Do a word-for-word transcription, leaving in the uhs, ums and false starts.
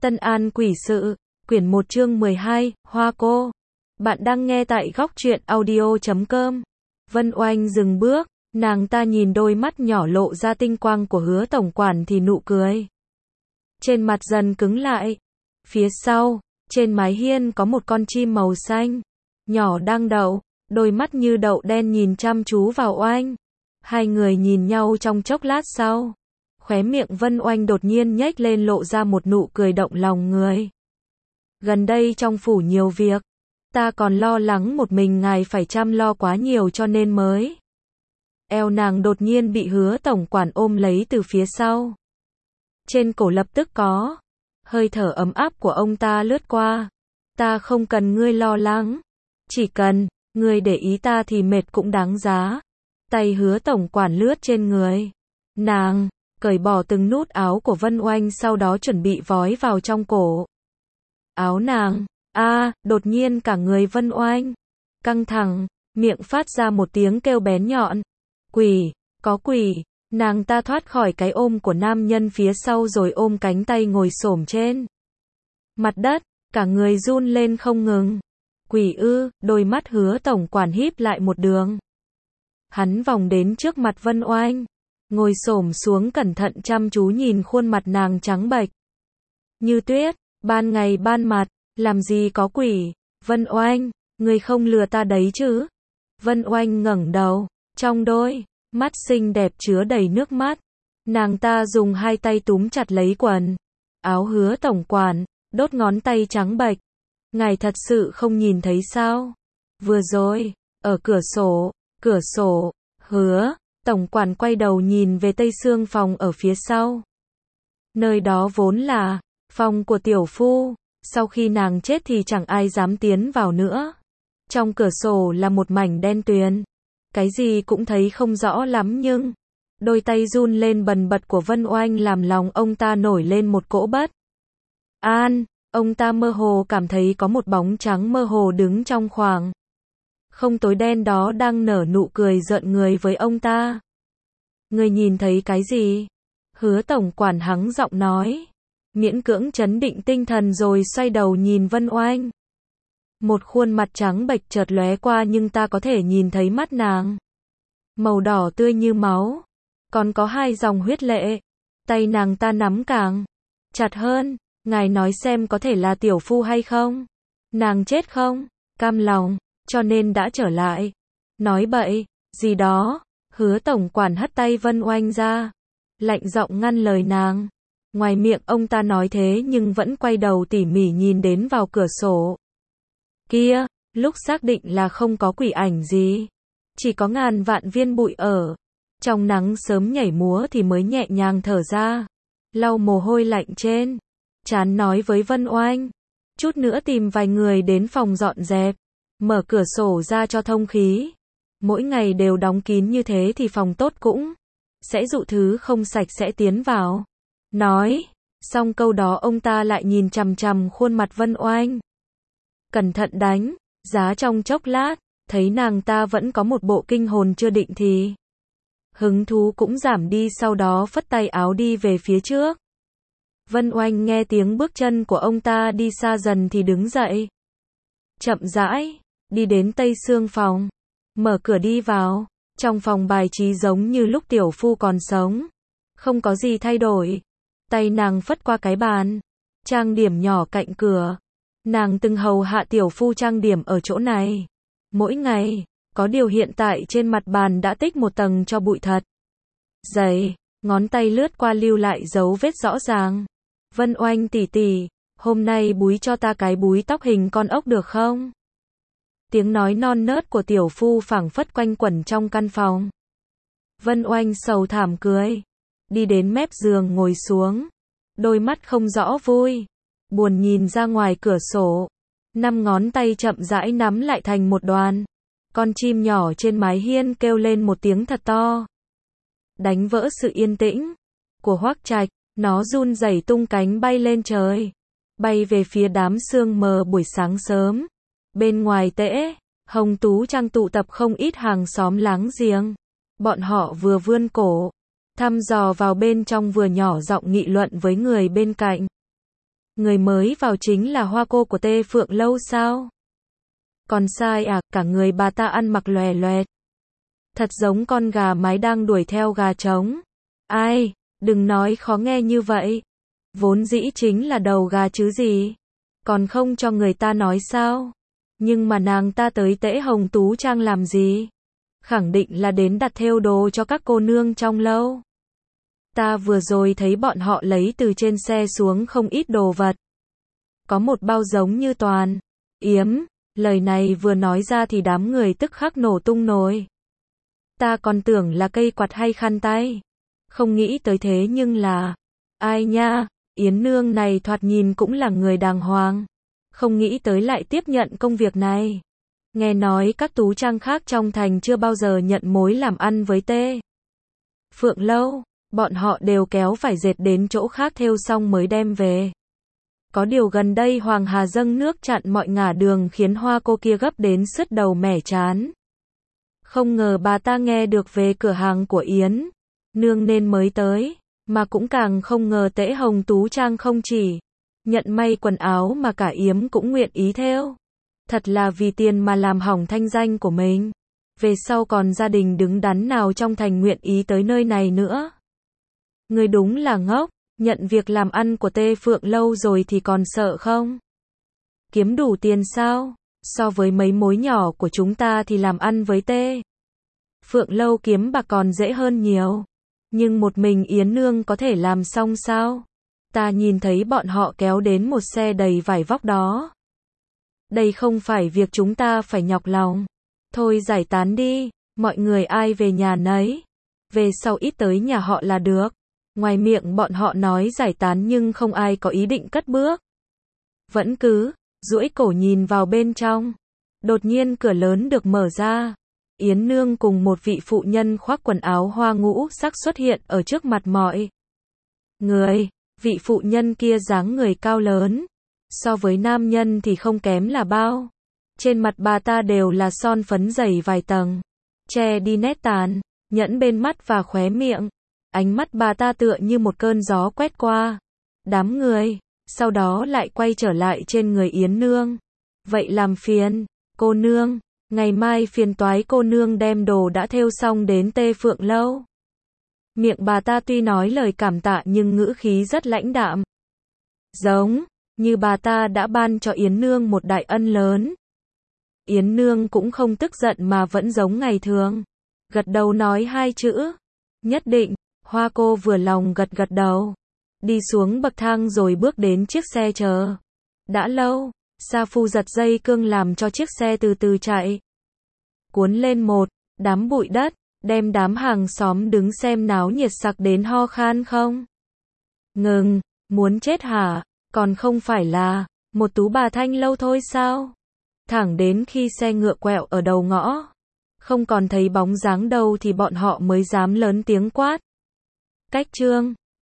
Tân An Quỷ Sự, quyển một chương mười hai, Hoa Cô. Bạn đang nghe tại góc truyện audio chấm com. Vân Oanh dừng bước, nàng ta nhìn đôi mắt nhỏ lộ ra tinh quang của Hứa tổng quản thì nụ cười trên mặt dần cứng lại. Phía sau, trên mái hiên có một con chim màu xanh nhỏ đang đậu, đôi mắt như đậu đen nhìn chăm chú vào Oanh. Hai người nhìn nhau trong chốc lát sau, khóe miệng Vân Oanh đột nhiên nhếch lên lộ ra một nụ cười động lòng người. Gần đây trong phủ nhiều việc, ta còn lo lắng một mình ngài phải chăm lo quá nhiều cho nên mới. Eo nàng đột nhiên bị Hứa tổng quản ôm lấy từ phía sau. Trên cổ lập tức có hơi thở ấm áp của ông ta lướt qua. Ta không cần ngươi lo lắng, chỉ cần ngươi để ý ta thì mệt cũng đáng giá. Tay Hứa tổng quản lướt trên người nàng, cởi bỏ từng nút áo của Vân Oanh, sau đó chuẩn bị vói vào trong cổ áo nàng. A, à, đột nhiên cả người Vân Oanh căng thẳng, miệng phát ra một tiếng kêu bén nhọn. Quỷ, có quỷ. Nàng ta thoát khỏi cái ôm của nam nhân phía sau rồi ôm cánh tay ngồi xổm trên mặt đất, cả người run lên không ngừng. Quỷ ư? Đôi mắt Hứa tổng quản híp lại một đường. Hắn vòng đến trước mặt Vân Oanh, ngồi xổm xuống cẩn thận chăm chú nhìn khuôn mặt nàng trắng bệch như tuyết, ban ngày ban mặt, làm gì có quỷ. Vân Oanh, ngươi không lừa ta đấy chứ? Vân Oanh ngẩng đầu, trong đôi mắt xinh đẹp chứa đầy nước mắt. Nàng ta dùng hai tay túm chặt lấy quần áo Hứa tổng quản, đốt ngón tay trắng bệch. Ngài thật sự không nhìn thấy sao? Vừa rồi, ở cửa sổ, cửa sổ, Hứa tổng quản quay đầu nhìn về tây xương phòng ở phía sau. Nơi đó vốn là phòng của tiểu phu, sau khi nàng chết thì chẳng ai dám tiến vào nữa. Trong cửa sổ là một mảnh đen tuyền, cái gì cũng thấy không rõ lắm, nhưng đôi tay run lên bần bật của Vân Oanh làm lòng ông ta nổi lên một cỗ bất an. Ông ta mơ hồ cảm thấy có một bóng trắng mơ hồ đứng trong khoảng không tối đen đó đang nở nụ cười rợn người với ông ta. Người nhìn thấy cái gì? Hứa tổng quản hắng giọng nói, miễn cưỡng trấn định tinh thần rồi xoay đầu nhìn Vân Oanh. Một khuôn mặt trắng bệch chợt lóe qua nhưng ta có thể nhìn thấy mắt nàng màu đỏ tươi như máu, còn có hai dòng huyết lệ. Tay nàng ta nắm càng chặt hơn. Ngài nói xem có thể là tiểu phu hay không? Nàng chết không cam lòng, cho nên đã trở lại. Nói bậy gì đó. Hứa tổng quản hất tay Vân Oanh ra, lạnh giọng ngăn lời nàng. Ngoài miệng ông ta nói thế nhưng vẫn quay đầu tỉ mỉ nhìn đến vào cửa sổ kia. Lúc xác định là không có quỷ ảnh gì, chỉ có ngàn vạn viên bụi ở trong nắng sớm nhảy múa thì mới nhẹ nhàng thở ra, lau mồ hôi lạnh trên trán, nói với Vân Oanh, chút nữa tìm vài người đến phòng dọn dẹp, mở cửa sổ ra cho thông khí. Mỗi ngày đều đóng kín như thế thì phòng tốt cũng sẽ dụ thứ không sạch sẽ tiến vào. Nói xong câu đó ông ta lại nhìn chằm chằm khuôn mặt Vân Oanh, cẩn thận đánh giá trong chốc lát, thấy nàng ta vẫn có một bộ kinh hồn chưa định thì hứng thú cũng giảm đi, sau đó phất tay áo đi về phía trước. Vân Oanh nghe tiếng bước chân của ông ta đi xa dần thì đứng dậy, chậm rãi đi đến tây xương phòng, mở cửa đi vào. Trong phòng bài trí giống như lúc tiểu phu còn sống, không có gì thay đổi. Tay nàng phất qua cái bàn trang điểm nhỏ cạnh cửa. Nàng từng hầu hạ tiểu phu trang điểm ở chỗ này mỗi ngày, có điều hiện tại trên mặt bàn đã tích một tầng cho bụi thật dày, ngón tay lướt qua lưu lại dấu vết rõ ràng. Vân Oanh tỷ tỷ, hôm nay búi cho ta cái búi tóc hình con ốc được không? Tiếng nói non nớt của tiểu phu phảng phất quanh quẩn trong căn phòng. Vân Oanh sầu thảm cười, đi đến mép giường ngồi xuống, đôi mắt không rõ vui buồn nhìn ra ngoài cửa sổ. Năm ngón tay chậm rãi nắm lại thành một đoàn. Con chim nhỏ trên mái hiên kêu lên một tiếng thật to, đánh vỡ sự yên tĩnh của Hoắc Trạch. Nó run rẩy tung cánh bay lên trời, bay về phía đám sương mờ buổi sáng sớm. Bên ngoài Tễ Hồng Tú Trang tụ tập không ít hàng xóm láng giềng. Bọn họ vừa vươn cổ thăm dò vào bên trong vừa nhỏ giọng nghị luận với người bên cạnh. Người mới vào chính là hoa cô của Tê Phượng Lâu sao? Còn sai à, cả người bà ta ăn mặc lòe loẹt. Thật giống con gà mái đang đuổi theo gà trống. Ai, đừng nói khó nghe như vậy. Vốn dĩ chính là đầu gà chứ gì. Còn không cho người ta nói sao? Nhưng mà nàng ta tới Tễ Hồng Tú Trang làm gì? Khẳng định là đến đặt thêu đồ cho các cô nương trong lâu. Ta vừa rồi thấy bọn họ lấy từ trên xe xuống không ít đồ vật. Có một bao giống như toàn yếm, lời này vừa nói ra thì đám người tức khắc nổ tung nồi. Ta còn tưởng là cây quạt hay khăn tay. Không nghĩ tới thế nhưng là... Ai nha, Yến Nương này thoạt nhìn cũng là người đàng hoàng. Không nghĩ tới lại tiếp nhận công việc này. Nghe nói các tú trang khác trong thành chưa bao giờ nhận mối làm ăn với Tê Phượng Lâu. Bọn họ đều kéo vải dệt đến chỗ khác thêu xong mới đem về. Có điều gần đây Hoàng Hà dâng nước chặn mọi ngả đường khiến hoa cô kia gấp đến sứt đầu mẻ chán. Không ngờ bà ta nghe được về cửa hàng của Yến Nương nên mới tới, mà cũng càng không ngờ Tễ Hồng Tú Trang không chỉ nhận may quần áo mà cả Yếm cũng nguyện ý thêu. Thật là vì tiền mà làm hỏng thanh danh của mình. Về sau còn gia đình đứng đắn nào trong thành nguyện ý tới nơi này nữa. Người đúng là ngốc, nhận việc làm ăn của Tê Phượng Lâu rồi thì còn sợ không? Kiếm đủ tiền sao? So với mấy mối nhỏ của chúng ta thì làm ăn với Tê Phượng Lâu kiếm bạc còn dễ hơn nhiều. Nhưng một mình Yến Nương có thể làm xong sao? Ta nhìn thấy bọn họ kéo đến một xe đầy vải vóc đó. Đây không phải việc chúng ta phải nhọc lòng. Thôi giải tán đi, mọi người ai về nhà nấy. Về sau ít tới nhà họ là được. Ngoài miệng bọn họ nói giải tán nhưng không ai có ý định cất bước. Vẫn cứ duỗi cổ nhìn vào bên trong. Đột nhiên cửa lớn được mở ra. Yến Nương cùng một vị phụ nhân khoác quần áo hoa ngũ sắc xuất hiện ở trước mặt mọi người. Vị phụ nhân kia dáng người cao lớn. So với nam nhân thì không kém là bao. Trên mặt bà ta đều là son phấn dày vài tầng. Che đi nét tàn, nhẫn bên mắt và khóe miệng. Ánh mắt bà ta tựa như một cơn gió quét qua đám người, sau đó lại quay trở lại trên người Yến Nương. Vậy làm phiền, cô nương, ngày mai phiền toái cô nương đem đồ đã thêu xong đến Tê Phượng Lâu. Miệng bà ta tuy nói lời cảm tạ nhưng ngữ khí rất lãnh đạm. Giống như bà ta đã ban cho Yến Nương một đại ân lớn. Yến Nương cũng không tức giận mà vẫn giống ngày thường. Gật đầu nói hai chữ. Nhất định. Hoa cô vừa lòng gật gật đầu. Đi xuống bậc thang rồi bước đến chiếc xe chờ. Đã lâu, Sa Phu giật dây cương làm cho chiếc xe từ từ chạy. Cuốn lên một đám bụi đất, đem đám hàng xóm đứng xem náo nhiệt sặc đến ho khan không. Ngừng, muốn chết hả, còn không phải là một tú bà thanh lâu thôi sao? Thẳng đến khi xe ngựa quẹo ở đầu ngõ, không còn thấy bóng dáng đâu thì bọn họ mới dám lớn tiếng quát. Cách chương